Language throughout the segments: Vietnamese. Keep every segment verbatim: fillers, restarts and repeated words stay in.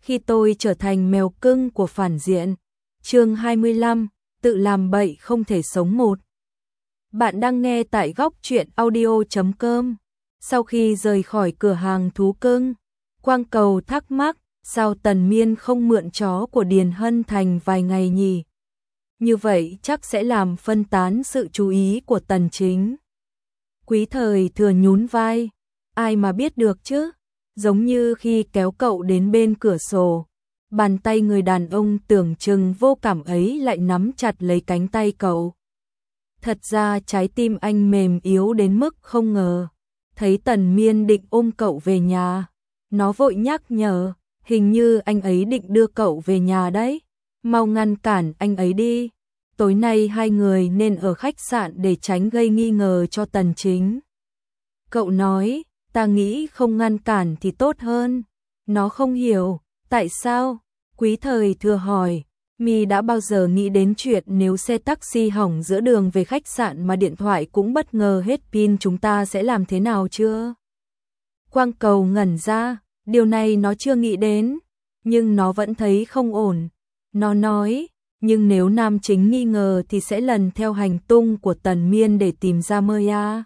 khi tôi trở thành mèo cưng của phản diện. Chương hai mươi lăm, tự làm bậy không thể sống một. Bạn đang nghe tại góc truyện audio chấm com. Sau khi rời khỏi cửa hàng thú cưng, Quang Cầu thắc mắc, sao Tần Miên không mượn chó của Điền Hân Thành vài ngày nhỉ? Như vậy chắc sẽ làm phân tán sự chú ý của Tần Chính. Quý Thời Thừa nhún vai, ai mà biết được chứ? Giống như khi kéo cậu đến bên cửa sổ, bàn tay người đàn ông tưởng chừng vô cảm ấy lại nắm chặt lấy cánh tay cậu. Thật ra trái tim anh mềm yếu đến mức không ngờ. Thấy Tần Miên định ôm cậu về nhà, nó vội nhắc nhở, hình như anh ấy định đưa cậu về nhà đấy. Mau ngăn cản anh ấy đi. Tối nay hai người nên ở khách sạn để tránh gây nghi ngờ cho Tần Chính. Cậu nói, ta nghĩ không ngăn cản thì tốt hơn. Nó không hiểu, tại sao? Quý Thời Thừa hỏi, mi đã bao giờ nghĩ đến chuyện nếu xe taxi hỏng giữa đường về khách sạn mà điện thoại cũng bất ngờ hết pin chúng ta sẽ làm thế nào chưa? Quang Cầu ngẩn ra, điều này nó chưa nghĩ đến, nhưng nó vẫn thấy không ổn. Nó nói, nhưng nếu nam chính nghi ngờ thì sẽ lần theo hành tung của Tần Miên để tìm ra Maya.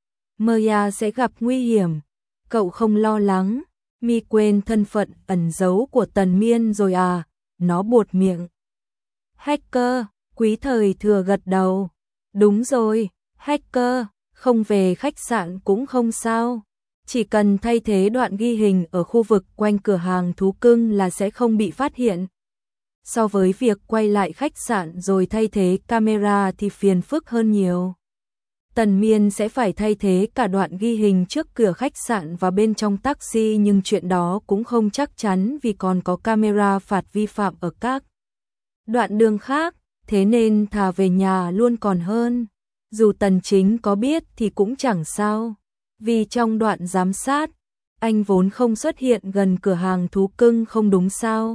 Maya sẽ gặp nguy hiểm. Cậu không lo lắng, mi quên thân phận ẩn giấu của Tần Miên rồi à? Nó buột miệng. Hacker, Quý Thời Thừa gật đầu. Đúng rồi, hacker, không về khách sạn cũng không sao. Chỉ cần thay thế đoạn ghi hình ở khu vực quanh cửa hàng thú cưng là sẽ không bị phát hiện. So với việc quay lại khách sạn rồi thay thế camera thì phiền phức hơn nhiều. Tần Miên sẽ phải thay thế cả đoạn ghi hình trước cửa khách sạn và bên trong taxi, nhưng chuyện đó cũng không chắc chắn vì còn có camera phạt vi phạm ở các đoạn đường khác, thế nên thà về nhà luôn còn hơn. Dù Tần Chính có biết thì cũng chẳng sao, vì trong đoạn giám sát, anh vốn không xuất hiện gần cửa hàng thú cưng không đúng sao?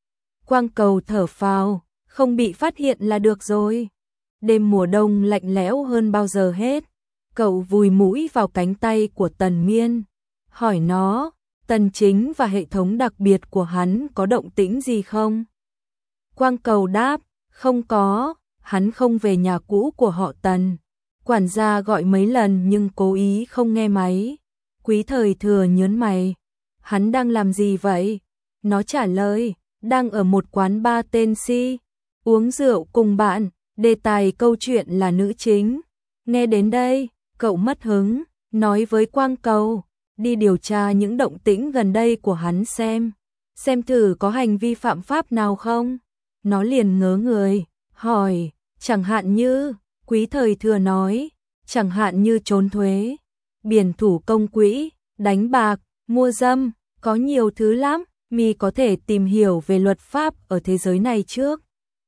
Quang Cầu thở phào, không bị phát hiện là được rồi. Đêm mùa đông lạnh lẽo hơn bao giờ hết. Cậu vùi mũi vào cánh tay của Tần Miên, hỏi nó, Tần Chính và hệ thống đặc biệt của hắn có động tĩnh gì không? Quang Cầu đáp, không có, hắn không về nhà cũ của họ Tần. Quản gia gọi mấy lần nhưng cố ý không nghe máy. Quý Thời Thừa nhớn mày, hắn đang làm gì vậy? Nó trả lời, đang ở một quán bar tên Si, uống rượu cùng bạn, đề tài câu chuyện là nữ chính. Nghe đến đây, cậu mất hứng, nói với Quang Cầu, đi điều tra những động tĩnh gần đây của hắn xem, xem thử có hành vi phạm pháp nào không. Nó liền ngớ người, hỏi, chẳng hạn như, Quý Thời Thừa nói, chẳng hạn như trốn thuế, biển thủ công quỹ, đánh bạc, mua dâm, có nhiều thứ lắm. Mi có thể tìm hiểu về luật pháp ở thế giới này trước,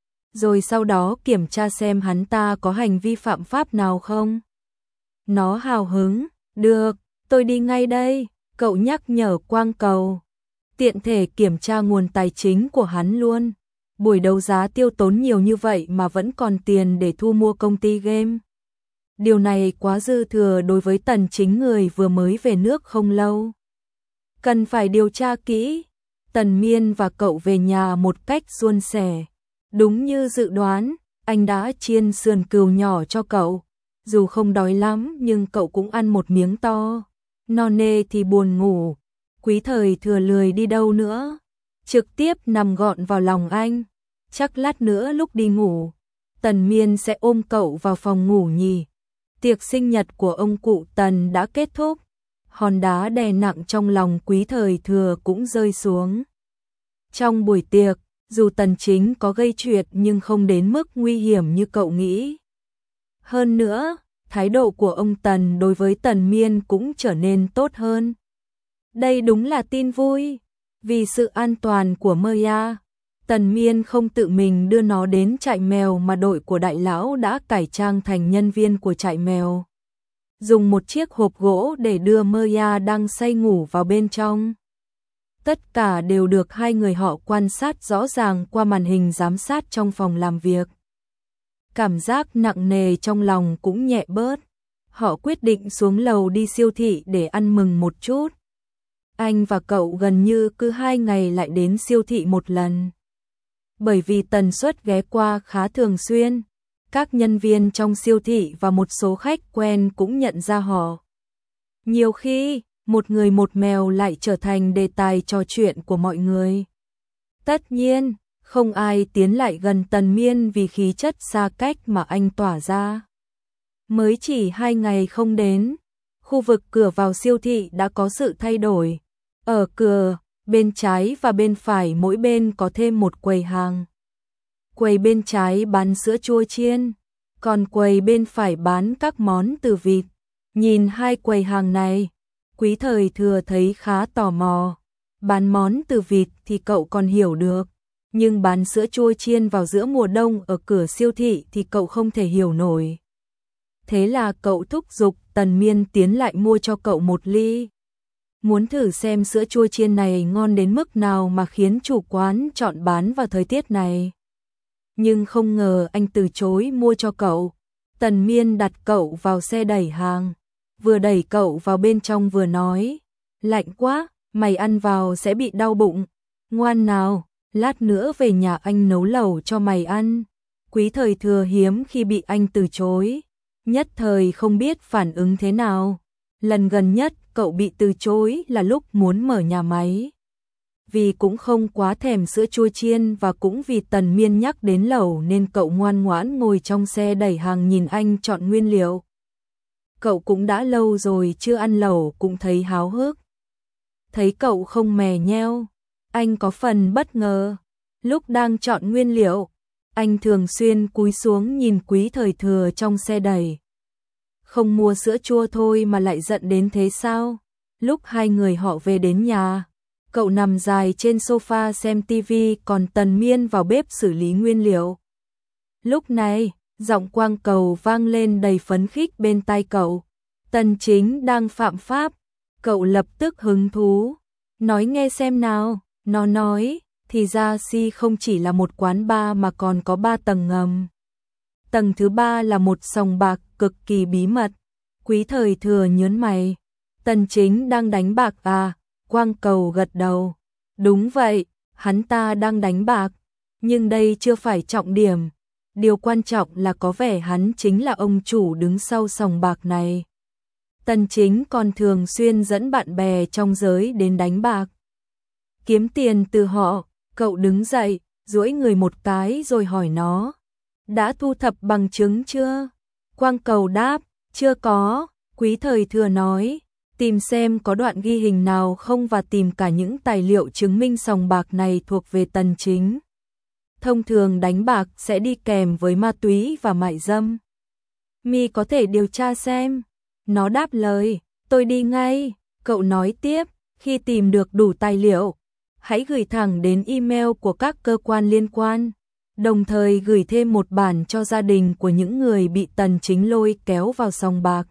rồi sau đó kiểm tra xem hắn ta có hành vi phạm pháp nào không. Nó hào hứng, được, tôi đi ngay đây, cậu nhắc nhở Quang Cầu. Tiện thể kiểm tra nguồn tài chính của hắn luôn. Buổi đấu giá tiêu tốn nhiều như vậy mà vẫn còn tiền để thu mua công ty game. Điều này quá dư thừa đối với Tần Chính, người vừa mới về nước không lâu. Cần phải điều tra kỹ. Tần Miên và cậu về nhà một cách suôn sẻ. Đúng như dự đoán, anh đã chiên sườn cừu nhỏ cho cậu. Dù không đói lắm nhưng cậu cũng ăn một miếng to. No nê thì buồn ngủ. Quý Thời Thừa lười đi đâu nữa, trực tiếp nằm gọn vào lòng anh. Chắc lát nữa lúc đi ngủ, Tần Miên sẽ ôm cậu vào phòng ngủ nhỉ. Tiệc sinh nhật của ông cụ Tần đã kết thúc. Hòn đá đè nặng trong lòng Quý Thời Thừa cũng rơi xuống. Trong buổi tiệc, dù Tần Chính có gây chuyện nhưng không đến mức nguy hiểm như cậu nghĩ. Hơn nữa, thái độ của ông Tần đối với Tần Miên cũng trở nên tốt hơn. Đây đúng là tin vui. Vì sự an toàn của Maya, Tần Miên không tự mình đưa nó đến trại mèo mà đội của đại lão đã cải trang thành nhân viên của trại mèo. Dùng một chiếc hộp gỗ để đưa Maya đang say ngủ vào bên trong. Tất cả đều được hai người họ quan sát rõ ràng qua màn hình giám sát trong phòng làm việc. Cảm giác nặng nề trong lòng cũng nhẹ bớt. Họ quyết định xuống lầu đi siêu thị để ăn mừng một chút. Anh và cậu gần như cứ hai ngày lại đến siêu thị một lần. Bởi vì tần suất ghé qua khá thường xuyên, các nhân viên trong siêu thị và một số khách quen cũng nhận ra họ. Nhiều khi, một người một mèo lại trở thành đề tài trò chuyện của mọi người. Tất nhiên, không ai tiến lại gần Tần Miên vì khí chất xa cách mà anh tỏa ra. Mới chỉ hai ngày không đến, khu vực cửa vào siêu thị đã có sự thay đổi. Ở cửa, bên trái và bên phải mỗi bên có thêm một quầy hàng. Quầy bên trái bán sữa chua chiên, còn quầy bên phải bán các món từ vịt. Nhìn hai quầy hàng này, Quý Thời Thừa thấy khá tò mò. Bán món từ vịt thì cậu còn hiểu được, nhưng bán sữa chua chiên vào giữa mùa đông ở cửa siêu thị thì cậu không thể hiểu nổi. Thế là cậu thúc giục Tần Miên tiến lại mua cho cậu một ly. Muốn thử xem sữa chua chiên này ngon đến mức nào mà khiến chủ quán chọn bán vào thời tiết này. Nhưng không ngờ anh từ chối mua cho cậu. Tần Miên đặt cậu vào xe đẩy hàng, vừa đẩy cậu vào bên trong vừa nói, lạnh quá, mày ăn vào sẽ bị đau bụng. Ngoan nào, lát nữa về nhà anh nấu lẩu cho mày ăn. Quý Thời Thừa hiếm khi bị anh từ chối, nhất thời không biết phản ứng thế nào. Lần gần nhất cậu bị từ chối là lúc muốn mở nhà máy. Vì cũng không quá thèm sữa chua chiên và cũng vì Tần Miên nhắc đến lẩu nên cậu ngoan ngoãn ngồi trong xe đẩy hàng nhìn anh chọn nguyên liệu. Cậu cũng đã lâu rồi chưa ăn lẩu cũng thấy háo hức. Thấy cậu không mè nheo, anh có phần bất ngờ. Lúc đang chọn nguyên liệu, anh thường xuyên cúi xuống nhìn Quý Thời Thừa trong xe đẩy. Không mua sữa chua thôi mà lại giận đến thế sao? Lúc hai người họ về đến nhà, cậu nằm dài trên sofa xem tivi còn Tần Miên vào bếp xử lý nguyên liệu. Lúc này, giọng Quang Cầu vang lên đầy phấn khích bên tai cậu. Tần Chính đang phạm pháp. Cậu lập tức hứng thú. Nói nghe xem nào. Nó nói, thì ra Si không chỉ là một quán bar mà còn có ba tầng ngầm. Tầng thứ ba là một sòng bạc cực kỳ bí mật. Quý Thời Thừa nhớn mày. Tần Chính đang đánh bạc à? Quang Cầu gật đầu. Đúng vậy, hắn ta đang đánh bạc. Nhưng đây chưa phải trọng điểm. Điều quan trọng là có vẻ hắn chính là ông chủ đứng sau sòng bạc này. Tần Chính còn thường xuyên dẫn bạn bè trong giới đến đánh bạc. Kiếm tiền từ họ. Cậu đứng dậy, duỗi người một cái rồi hỏi nó. Đã thu thập bằng chứng chưa? Quang Cầu đáp, chưa có. Quý Thời Thừa nói, tìm xem có đoạn ghi hình nào không và tìm cả những tài liệu chứng minh sòng bạc này thuộc về Tần Chính. Thông thường đánh bạc sẽ đi kèm với ma túy và mại dâm. Mi có thể điều tra xem. Nó đáp lời, tôi đi ngay. Cậu nói tiếp, khi tìm được đủ tài liệu, hãy gửi thẳng đến email của các cơ quan liên quan, đồng thời gửi thêm một bản cho gia đình của những người bị Tần Chính lôi kéo vào sòng bạc.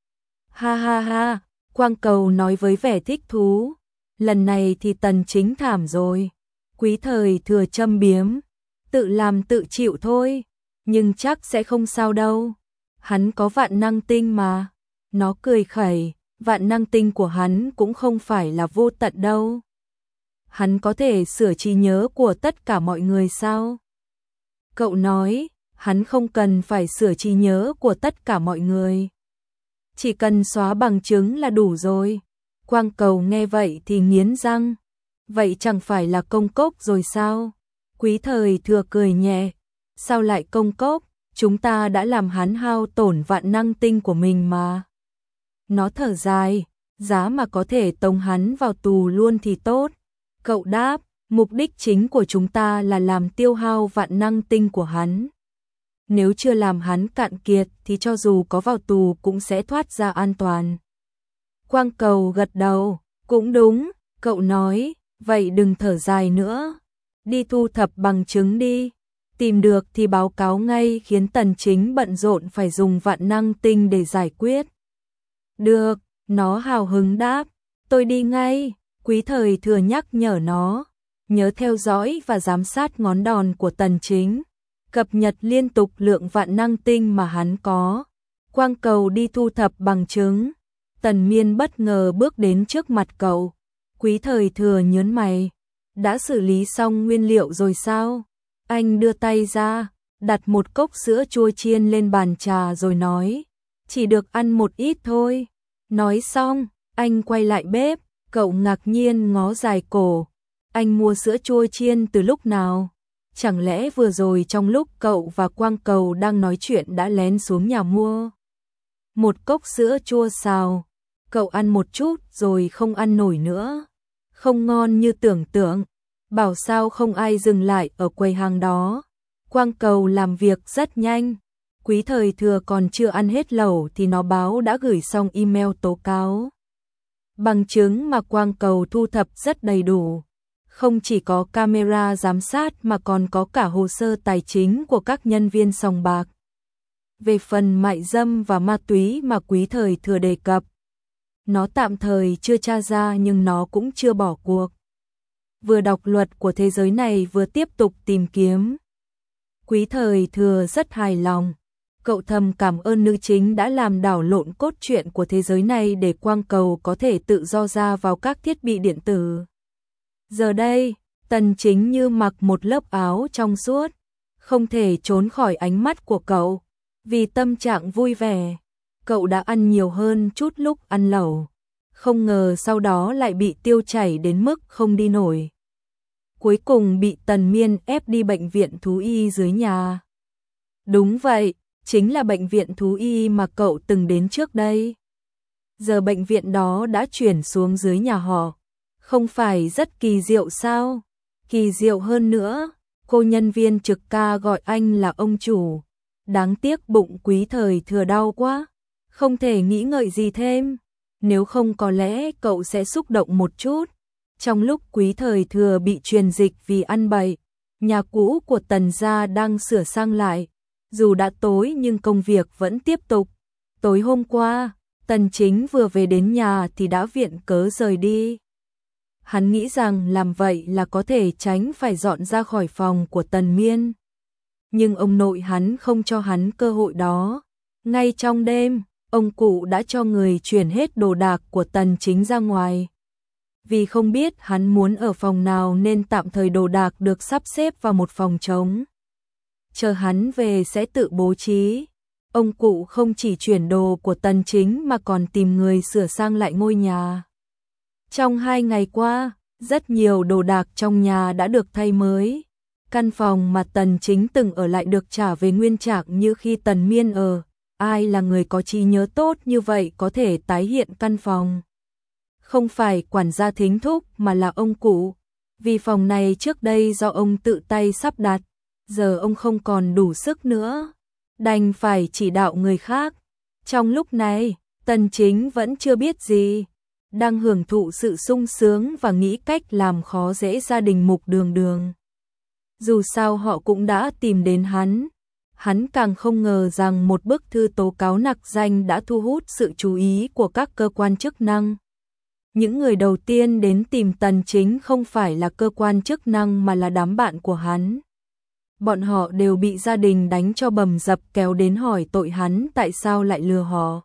Ha ha ha, Quang Cầu nói với vẻ thích thú. Lần này thì Tần Chính thảm rồi. Quý Thời Thừa châm biếm, tự làm tự chịu thôi, nhưng chắc sẽ không sao đâu. Hắn có vạn năng tinh mà. Nó cười khẩy, vạn năng tinh của hắn cũng không phải là vô tận đâu. Hắn có thể sửa trí nhớ của tất cả mọi người sao? Cậu nói, hắn không cần phải sửa trí nhớ của tất cả mọi người. Chỉ cần xóa bằng chứng là đủ rồi. Quang Cầu nghe vậy thì nghiến răng. Vậy chẳng phải là công cốc rồi sao? Quý Thời Thừa cười nhẹ. Sao lại công cốc? Chúng ta đã làm hắn hao tổn vạn năng tinh của mình mà. Nó thở dài, giá mà có thể tống hắn vào tù luôn thì tốt. Cậu đáp, mục đích chính của chúng ta là làm tiêu hao vạn năng tinh của hắn. Nếu chưa làm hắn cạn kiệt thì cho dù có vào tù cũng sẽ thoát ra an toàn. Quang Cầu gật đầu, cũng đúng, cậu nói, vậy đừng thở dài nữa. Đi thu thập bằng chứng đi. Tìm được thì báo cáo ngay khiến Tần Chính bận rộn phải dùng vạn năng tinh để giải quyết. Được, nó hào hứng đáp, tôi đi ngay. Quý Thời Thừa nhắc nhở nó, nhớ theo dõi và giám sát ngón đòn của Tần Chính, cập nhật liên tục lượng vạn năng tinh mà hắn có. Quang Cầu đi thu thập bằng chứng. Tần Miên bất ngờ bước đến trước mặt cậu. Quý Thời Thừa nhớn mày. Đã xử lý xong nguyên liệu rồi sao? Anh đưa tay ra, đặt một cốc sữa chua chiên lên bàn trà rồi nói. Chỉ được ăn một ít thôi. Nói xong, anh quay lại bếp, cậu ngạc nhiên ngó dài cổ. Anh mua sữa chua chiên từ lúc nào? Chẳng lẽ vừa rồi trong lúc cậu và Quang Cầu đang nói chuyện đã lén xuống nhà mua một cốc sữa chua xào? Cậu ăn một chút rồi không ăn nổi nữa. Không ngon như tưởng tượng. Bảo sao không ai dừng lại ở quầy hàng đó. Quang Cầu làm việc rất nhanh. Quý Thời Thừa còn chưa ăn hết lẩu thì nó báo đã gửi xong email tố cáo. Bằng chứng mà Quang Cầu thu thập rất đầy đủ. Không chỉ có camera giám sát mà còn có cả hồ sơ tài chính của các nhân viên sòng bạc. Về phần mại dâm và ma túy mà Quý Thời Thừa đề cập, nó tạm thời chưa tra ra nhưng nó cũng chưa bỏ cuộc. Vừa đọc luật của thế giới này vừa tiếp tục tìm kiếm. Quý Thời Thừa rất hài lòng. Cậu thầm cảm ơn nữ chính đã làm đảo lộn cốt truyện của thế giới này để Quang Cầu có thể tự do ra vào các thiết bị điện tử. Giờ đây, Tần Chính như mặc một lớp áo trong suốt, không thể trốn khỏi ánh mắt của cậu. Vì tâm trạng vui vẻ, cậu đã ăn nhiều hơn chút lúc ăn lẩu. Không ngờ sau đó lại bị tiêu chảy đến mức không đi nổi. Cuối cùng bị Tần Miên ép đi bệnh viện thú y dưới nhà. Đúng vậy, chính là bệnh viện thú y mà cậu từng đến trước đây. Giờ bệnh viện đó đã chuyển xuống dưới nhà họ. Không phải rất kỳ diệu sao? Kỳ diệu hơn nữa, cô nhân viên trực ca gọi anh là ông chủ. Đáng tiếc bụng Quý Thời Thừa đau quá, không thể nghĩ ngợi gì thêm. Nếu không có lẽ cậu sẽ xúc động một chút. Trong lúc Quý Thời Thừa bị truyền dịch vì ăn bậy, nhà cũ của Tần gia đang sửa sang lại. Dù đã tối nhưng công việc vẫn tiếp tục. Tối hôm qua, Tần Chính vừa về đến nhà thì đã viện cớ rời đi. Hắn nghĩ rằng làm vậy là có thể tránh phải dọn ra khỏi phòng của Tần Miên. Nhưng ông nội hắn không cho hắn cơ hội đó. Ngay trong đêm, ông cụ đã cho người chuyển hết đồ đạc của Tần Chính ra ngoài. Vì không biết hắn muốn ở phòng nào nên tạm thời đồ đạc được sắp xếp vào một phòng trống. Chờ hắn về sẽ tự bố trí. Ông cụ không chỉ chuyển đồ của Tần Chính mà còn tìm người sửa sang lại ngôi nhà. Trong hai ngày qua, rất nhiều đồ đạc trong nhà đã được thay mới. Căn phòng mà Tần Chính từng ở lại được trả về nguyên trạng như khi Tần Miên ở. Ai là người có trí nhớ tốt như vậy có thể tái hiện căn phòng? Không phải quản gia Thính Thúc mà là ông cụ. Vì phòng này trước đây do ông tự tay sắp đặt, giờ ông không còn đủ sức nữa, đành phải chỉ đạo người khác. Trong lúc này, Tần Chính vẫn chưa biết gì, đang hưởng thụ sự sung sướng và nghĩ cách làm khó dễ gia đình Mục Đường Đường. Dù sao họ cũng đã tìm đến hắn. Hắn càng không ngờ rằng một bức thư tố cáo nặc danh đã thu hút sự chú ý của các cơ quan chức năng. Những người đầu tiên đến tìm Tần Chính không phải là cơ quan chức năng mà là đám bạn của hắn. Bọn họ đều bị gia đình đánh cho bầm dập kéo đến hỏi tội hắn tại sao lại lừa họ.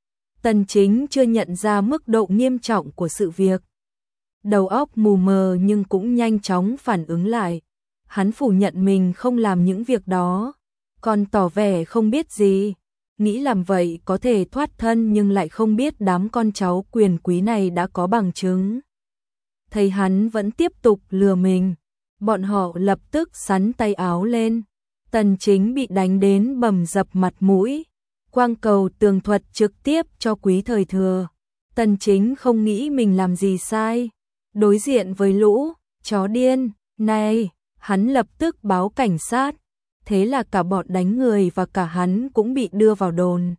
Tần Chính chưa nhận ra mức độ nghiêm trọng của sự việc. Đầu óc mù mờ nhưng cũng nhanh chóng phản ứng lại. Hắn phủ nhận mình không làm những việc đó, còn tỏ vẻ không biết gì. Nghĩ làm vậy có thể thoát thân nhưng lại không biết đám con cháu quyền quý này đã có bằng chứng. Thấy hắn vẫn tiếp tục lừa mình, bọn họ lập tức xắn tay áo lên. Tần Chính bị đánh đến bầm dập mặt mũi. Quang Cầu tường thuật trực tiếp cho Quý Thời Thừa. Tần Chính không nghĩ mình làm gì sai. Đối diện với lũ chó điên này, hắn lập tức báo cảnh sát. Thế là cả bọn đánh người và cả hắn cũng bị đưa vào đồn.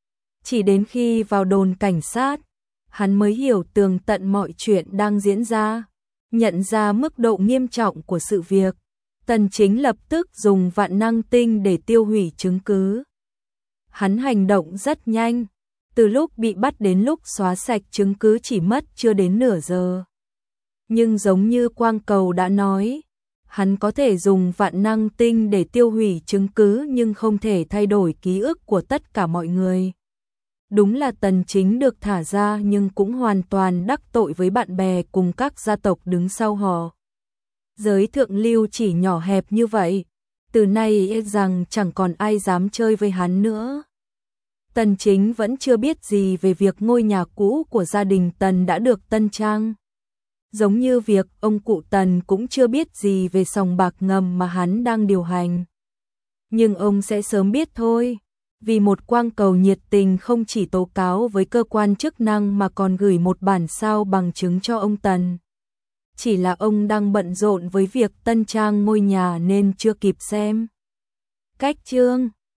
Chỉ đến khi vào đồn cảnh sát, hắn mới hiểu tường tận mọi chuyện đang diễn ra, nhận ra mức độ nghiêm trọng của sự việc. Tần Chính lập tức dùng vạn năng tinh để tiêu hủy chứng cứ. Hắn hành động rất nhanh, từ lúc bị bắt đến lúc xóa sạch chứng cứ chỉ mất chưa đến nửa giờ. Nhưng giống như Quang Cầu đã nói, hắn có thể dùng vạn năng tinh để tiêu hủy chứng cứ nhưng không thể thay đổi ký ức của tất cả mọi người. Đúng là Tần Chính được thả ra nhưng cũng hoàn toàn đắc tội với bạn bè cùng các gia tộc đứng sau họ. Giới thượng lưu chỉ nhỏ hẹp như vậy, từ nay e rằng chẳng còn ai dám chơi với hắn nữa. Tần Chính vẫn chưa biết gì về việc ngôi nhà cũ của gia đình Tần đã được tân trang. Giống như việc ông cụ Tần cũng chưa biết gì về sòng bạc ngầm mà hắn đang điều hành. Nhưng ông sẽ sớm biết thôi, vì một quang cầu nhiệt tình không chỉ tố cáo với cơ quan chức năng mà còn gửi một bản sao bằng chứng cho ông Tần. Chỉ là ông đang bận rộn với việc tân trang ngôi nhà nên chưa kịp xem. Cách chương